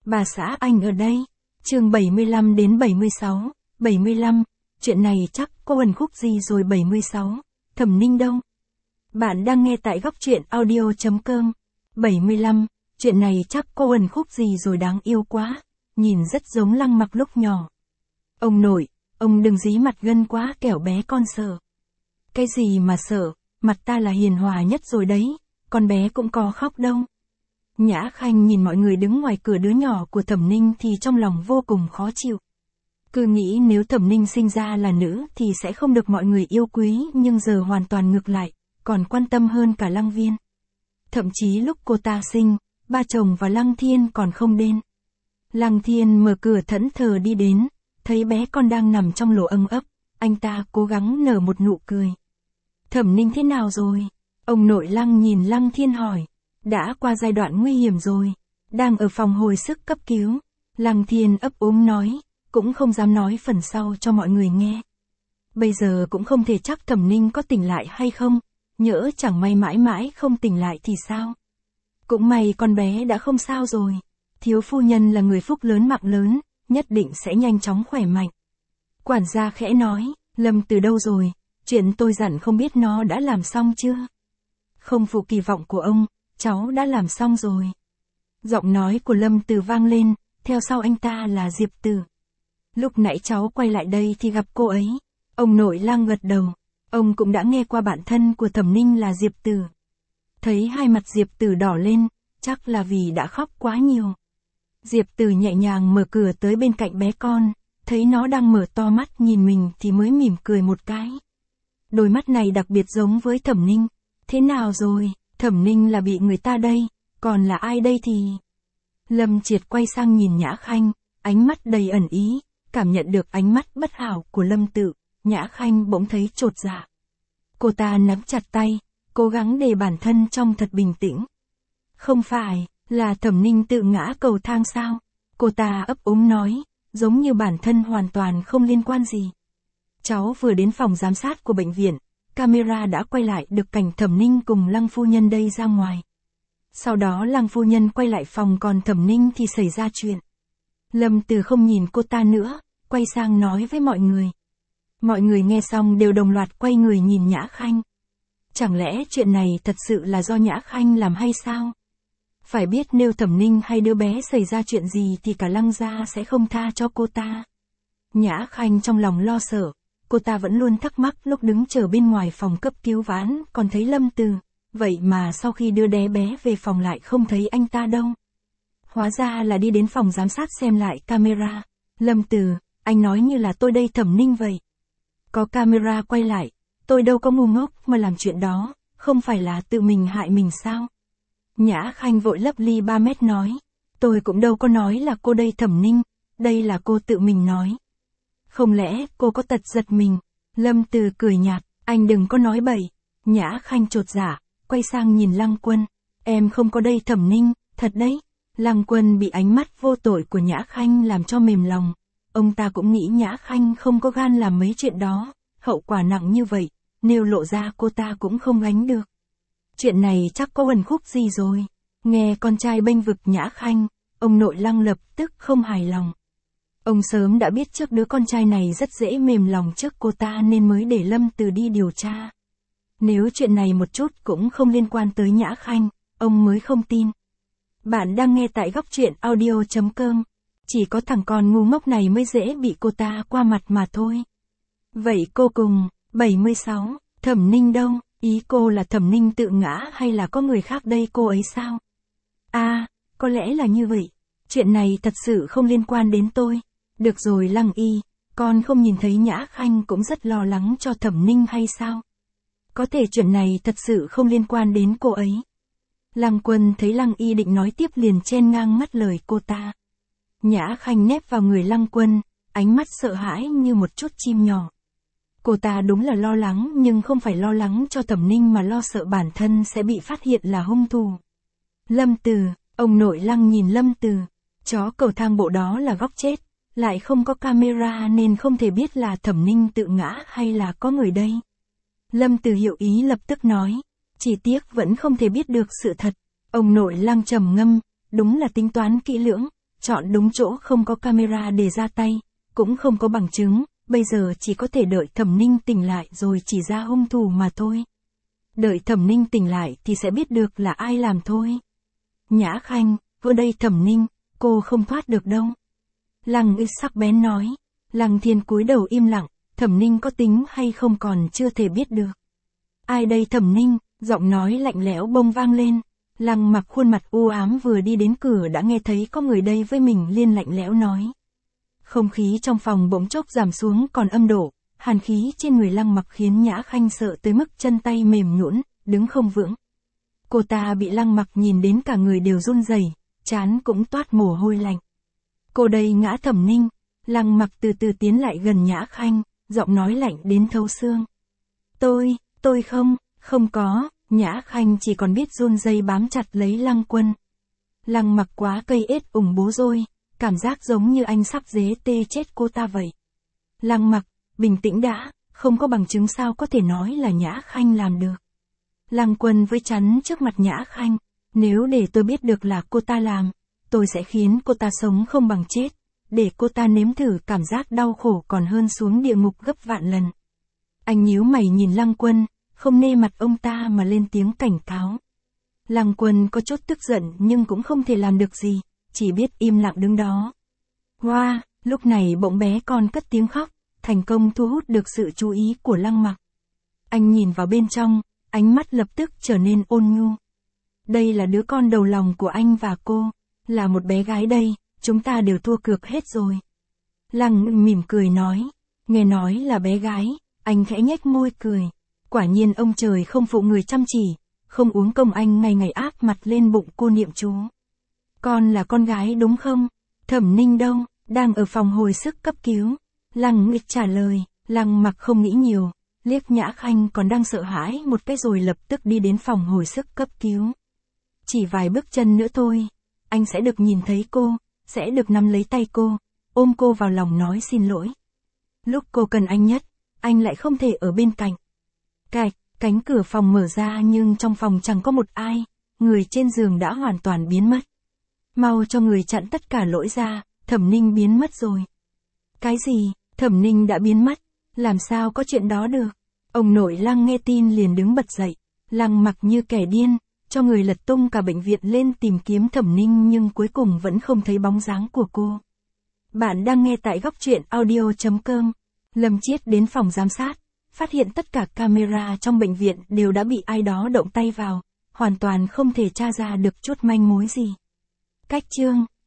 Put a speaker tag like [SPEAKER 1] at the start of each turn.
[SPEAKER 1] Bà xã anh ở đây. Chương 75 đến 76. 75. Chuyện này chắc có quần khúc gì rồi. 76. Thẩm Ninh đâu? Bạn đang nghe tại góc truyện audio.com. 75. Chuyện này chắc có quần khúc gì rồi, đáng yêu quá. Nhìn rất giống Lăng Mặc lúc nhỏ. Ông nội, ông đừng dí mặt gân quá kẻo bé con sợ. Cái gì mà sợ, mặt ta là hiền hòa nhất rồi đấy, con bé cũng có khóc đâu. Nhã Khanh nhìn mọi người đứng ngoài cửa đứa nhỏ của Thẩm Ninh thì trong lòng vô cùng khó chịu. Cứ nghĩ nếu Thẩm Ninh sinh ra là nữ thì sẽ không được mọi người yêu quý, nhưng giờ hoàn toàn ngược lại, còn quan tâm hơn cả Lăng Viên. Thậm chí lúc cô ta sinh, ba chồng và Lăng Thiên còn không đến. Lăng Thiên mở cửa thẫn thờ đi đến, thấy bé con đang nằm trong lỗ âng ấp, anh ta cố gắng nở một nụ cười. Thẩm Ninh thế nào rồi? Ông nội Lăng nhìn Lăng Thiên hỏi. Đã qua giai đoạn nguy hiểm rồi, đang ở phòng hồi sức cấp cứu. Lăng Thiên ấp úng nói, cũng không dám nói phần sau cho mọi người nghe. Bây giờ cũng không thể chắc Thẩm Ninh có tỉnh lại hay không, nhỡ chẳng may mãi mãi không tỉnh lại thì sao? Cũng may con bé đã không sao rồi, thiếu phu nhân là người phúc lớn mạng lớn, nhất định sẽ nhanh chóng khỏe mạnh. Quản gia khẽ nói, Lâm từ đâu rồi, chuyện tôi dặn không biết nó đã làm xong chưa? Không phụ kỳ vọng của ông, cháu đã làm xong rồi. Giọng nói của Lâm Từ vang lên, theo sau anh ta là Diệp Tử. Lúc nãy cháu quay lại đây thì gặp cô ấy. Ông nội Lăng gật đầu, ông cũng đã nghe qua bạn thân của Thẩm Ninh là Diệp Tử. Thấy hai mặt Diệp Tử đỏ lên, chắc là vì đã khóc quá nhiều. Diệp Tử nhẹ nhàng mở cửa tới bên cạnh bé con, thấy nó đang mở to mắt nhìn mình thì mới mỉm cười một cái. Đôi mắt này đặc biệt giống với Thẩm Ninh. Thế nào rồi? Thẩm Ninh là bị người ta đây, còn là ai đây thì... Lâm Triệt quay sang nhìn Nhã Khanh, ánh mắt đầy ẩn ý, cảm nhận được ánh mắt bất hảo của Lâm Tự, Nhã Khanh bỗng thấy chột dạ. Cô ta nắm chặt tay, cố gắng để bản thân trông thật bình tĩnh. Không phải, là Thẩm Ninh tự ngã cầu thang sao? Cô ta ấp úng nói, giống như bản thân hoàn toàn không liên quan gì. Cháu vừa đến phòng giám sát của bệnh viện. Camera đã quay lại được cảnh Thẩm Ninh cùng Lăng phu nhân đây ra ngoài. Sau đó Lăng phu nhân quay lại phòng, còn Thẩm Ninh thì xảy ra chuyện. Lâm Từ không nhìn cô ta nữa, quay sang nói với mọi người. Mọi người nghe xong đều đồng loạt quay người nhìn Nhã Khanh. Chẳng lẽ chuyện này thật sự là do Nhã Khanh làm hay sao? Phải biết nếu Thẩm Ninh hay đứa bé xảy ra chuyện gì thì cả Lăng gia sẽ không tha cho cô ta. Nhã Khanh trong lòng lo sợ. Cô ta vẫn luôn thắc mắc lúc đứng chờ bên ngoài phòng cấp cứu ván, còn thấy Lâm Từ, vậy mà sau khi đưa đứa bé về phòng lại không thấy anh ta đâu. Hóa ra là đi đến phòng giám sát xem lại camera. Lâm Từ, anh nói như là tôi đây Thẩm Ninh vậy. Có camera quay lại, tôi đâu có ngu ngốc mà làm chuyện đó, không phải là tự mình hại mình sao? Nhã Khanh vội lấp ly 3 mét nói, tôi cũng đâu có nói là cô đây Thẩm Ninh, đây là cô tự mình nói. Không lẽ cô có tật giật mình? Lâm Từ cười nhạt, anh đừng có nói bậy. Nhã Khanh chột dạ, quay sang nhìn Lăng Quân. Em không có đây Thẩm Ninh, thật đấy. Lăng Quân bị ánh mắt vô tội của Nhã Khanh làm cho mềm lòng. Ông ta cũng nghĩ Nhã Khanh không có gan làm mấy chuyện đó, hậu quả nặng như vậy, nếu lộ ra cô ta cũng không gánh được. Chuyện này chắc có uẩn khúc gì rồi. Nghe con trai bênh vực Nhã Khanh, ông nội Lăng lập tức không hài lòng. Ông sớm đã biết trước đứa con trai này rất dễ mềm lòng trước cô ta nên mới để Lâm Từ đi điều tra. Nếu chuyện này một chút cũng không liên quan tới Nhã Khanh, ông mới không tin. Bạn đang nghe tại góc truyện audio.com. Chỉ có thằng con ngu ngốc này mới dễ bị cô ta qua mặt mà thôi. Vậy cô cùng, 76, Thẩm Ninh đâu? Ý cô là Thẩm Ninh tự ngã hay là có người khác đây cô ấy sao? Có lẽ là như vậy. Chuyện này thật sự không liên quan đến tôi. Được rồi Lăng Y, con không nhìn thấy Nhã Khanh cũng rất lo lắng cho Thẩm Ninh hay sao? Có thể chuyện này thật sự không liên quan đến cô ấy. Lăng Quân thấy Lăng Y định nói tiếp liền chen ngang ngắt lời cô ta. Nhã Khanh nép vào người Lăng Quân, ánh mắt sợ hãi như một chút chim nhỏ. Cô ta đúng là lo lắng nhưng không phải lo lắng cho Thẩm Ninh mà lo sợ bản thân sẽ bị phát hiện là hung thủ. Lâm Từ, ông nội Lăng nhìn Lâm Từ, chó cầu thang bộ đó là góc chết. Lại không có camera nên không thể biết là Thẩm Ninh tự ngã hay là có người đây. Lâm Từ hiểu ý lập tức nói, chỉ tiếc vẫn không thể biết được sự thật. Ông nội Lăng trầm ngâm, đúng là tính toán kỹ lưỡng, chọn đúng chỗ không có camera để ra tay, cũng không có bằng chứng, bây giờ chỉ có thể đợi Thẩm Ninh tỉnh lại rồi chỉ ra hung thủ mà thôi. Đợi Thẩm Ninh tỉnh lại thì sẽ biết được là ai làm thôi. Nhã Khanh, ở đây Thẩm Ninh, cô không thoát được đâu. Lăng Ích sắc bén nói. Lăng Thiên cúi đầu im lặng, Thẩm Ninh có tính hay không còn chưa thể biết được. Ai đây Thẩm Ninh, giọng nói lạnh lẽo bông vang lên. Lăng Mặc khuôn mặt u ám vừa đi đến cửa đã nghe thấy có người đây với mình liền lạnh lẽo nói. Không khí trong phòng bỗng chốc giảm xuống còn âm độ, hàn khí trên người Lăng Mặc khiến Nhã Khanh sợ tới mức chân tay mềm nhũn, đứng không vững. Cô ta bị Lăng Mặc nhìn đến cả người đều run rẩy, trán cũng toát mồ hôi lạnh. Cô đây ngã Thẩm Ninh, Lăng Mặc từ từ tiến lại gần Nhã Khanh, giọng nói lạnh đến thấu xương. Tôi không có, Nhã Khanh chỉ còn biết run rẩy bám chặt lấy Lăng Quân. Lăng Mặc quá cây ết ủng bố rồi, cảm giác giống như anh sắp dế tê chết cô ta vậy. Lăng Mặc, bình tĩnh đã, không có bằng chứng sao có thể nói là Nhã Khanh làm được. Lăng Quân với chắn trước mặt Nhã Khanh, nếu để tôi biết được là cô ta làm, tôi sẽ khiến cô ta sống không bằng chết, để cô ta nếm thử cảm giác đau khổ còn hơn xuống địa ngục gấp vạn lần. Anh nhíu mày nhìn Lăng Quân, không nê mặt ông ta mà lên tiếng cảnh cáo. Lăng Quân có chút tức giận nhưng cũng không thể làm được gì, chỉ biết im lặng đứng đó. Hoa, lúc này bỗng bé con cất tiếng khóc, thành công thu hút được sự chú ý của Lăng Mặc. Anh nhìn vào bên trong, ánh mắt lập tức trở nên ôn nhu. Đây là đứa con đầu lòng của anh và cô, là một bé gái đây, chúng ta đều thua cược hết rồi. Lăng mỉm cười nói, nghe nói là bé gái, anh khẽ nhếch môi cười. Quả nhiên ông trời không phụ người chăm chỉ, không uống công anh ngày ngày áp mặt lên bụng cô niệm chú. Con là con gái đúng không? Thẩm Ninh đâu, đang ở phòng hồi sức cấp cứu. Lăng Nghịch trả lời, Lăng Mặc không nghĩ nhiều, liếc Nhã Khanh còn đang sợ hãi một cái rồi lập tức đi đến phòng hồi sức cấp cứu. Chỉ vài bước chân nữa thôi, anh sẽ được nhìn thấy cô, sẽ được nắm lấy tay cô, ôm cô vào lòng nói xin lỗi. Lúc cô cần anh nhất, anh lại không thể ở bên cạnh. Cạch, cánh cửa phòng mở ra nhưng trong phòng chẳng có một ai, người trên giường đã hoàn toàn biến mất. Mau cho người chặn tất cả lỗi ra, Thẩm Ninh biến mất rồi. Cái gì, Thẩm Ninh đã biến mất, làm sao có chuyện đó được? Ông nội Lăng nghe tin liền đứng bật dậy, Lăng Mặc như kẻ điên, cho người lật tung cả bệnh viện lên tìm kiếm Thẩm Ninh nhưng cuối cùng vẫn không thấy bóng dáng của cô. Bạn đang nghe tại góc truyện audio.com. Lâm Chiết đến phòng giám sát, phát hiện tất cả camera trong bệnh viện đều đã bị ai đó động tay vào, hoàn toàn không thể tra ra được chút manh mối gì. Cách chương